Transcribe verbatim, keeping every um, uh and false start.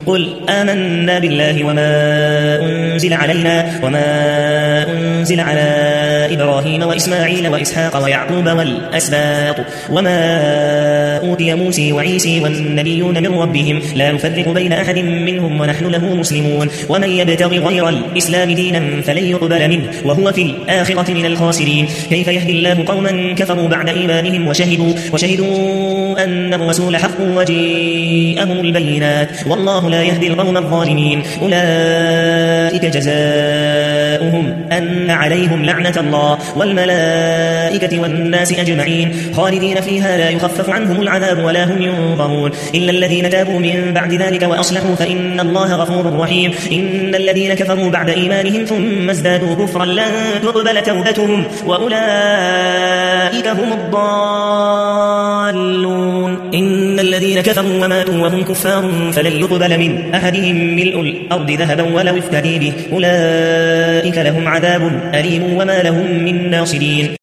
قل آمنا بالله وما أنزل علينا وما أنزل على إبراهيم وإسماعيل وإسحاق ويعقوب والأسباط وما أوتي موسى وعيسى والنبيون من ربهم لا نفرق بين أحد منهم ونحن له مسلمون ومن يبتغي غير الإسلام دينا فلن يقبل منه وهو في الآخرة من الخاسرين. كيف يهدي الله قوما كفروا بعد إيمانهم وشهدوا, وشهدوا أن الرسول حق وجيءهم البينات والله لا يهدي القوم الظالمين. أولئك جزاؤهم أن عليهم لعنة الله والملائكة والناس أجمعين خالدين فيها لا يخفف عنهم العذاب ولا هم ينظرون إلا الذين تابوا من بعد ذلك وأصلحوا فإن الله غفور رحيم. إن الذين كفروا بعد إيمانهم ثم ازدادوا كفرا لن تقبل توبتهم وأولئك هم الضالون. إن الذين كفروا وماتوا وهم كفار فلن يقبل من أحدهم ملء الأرض ذهبا ولو افتدي به أولئك لهم عذاب أليم وما لهم من ناصرين.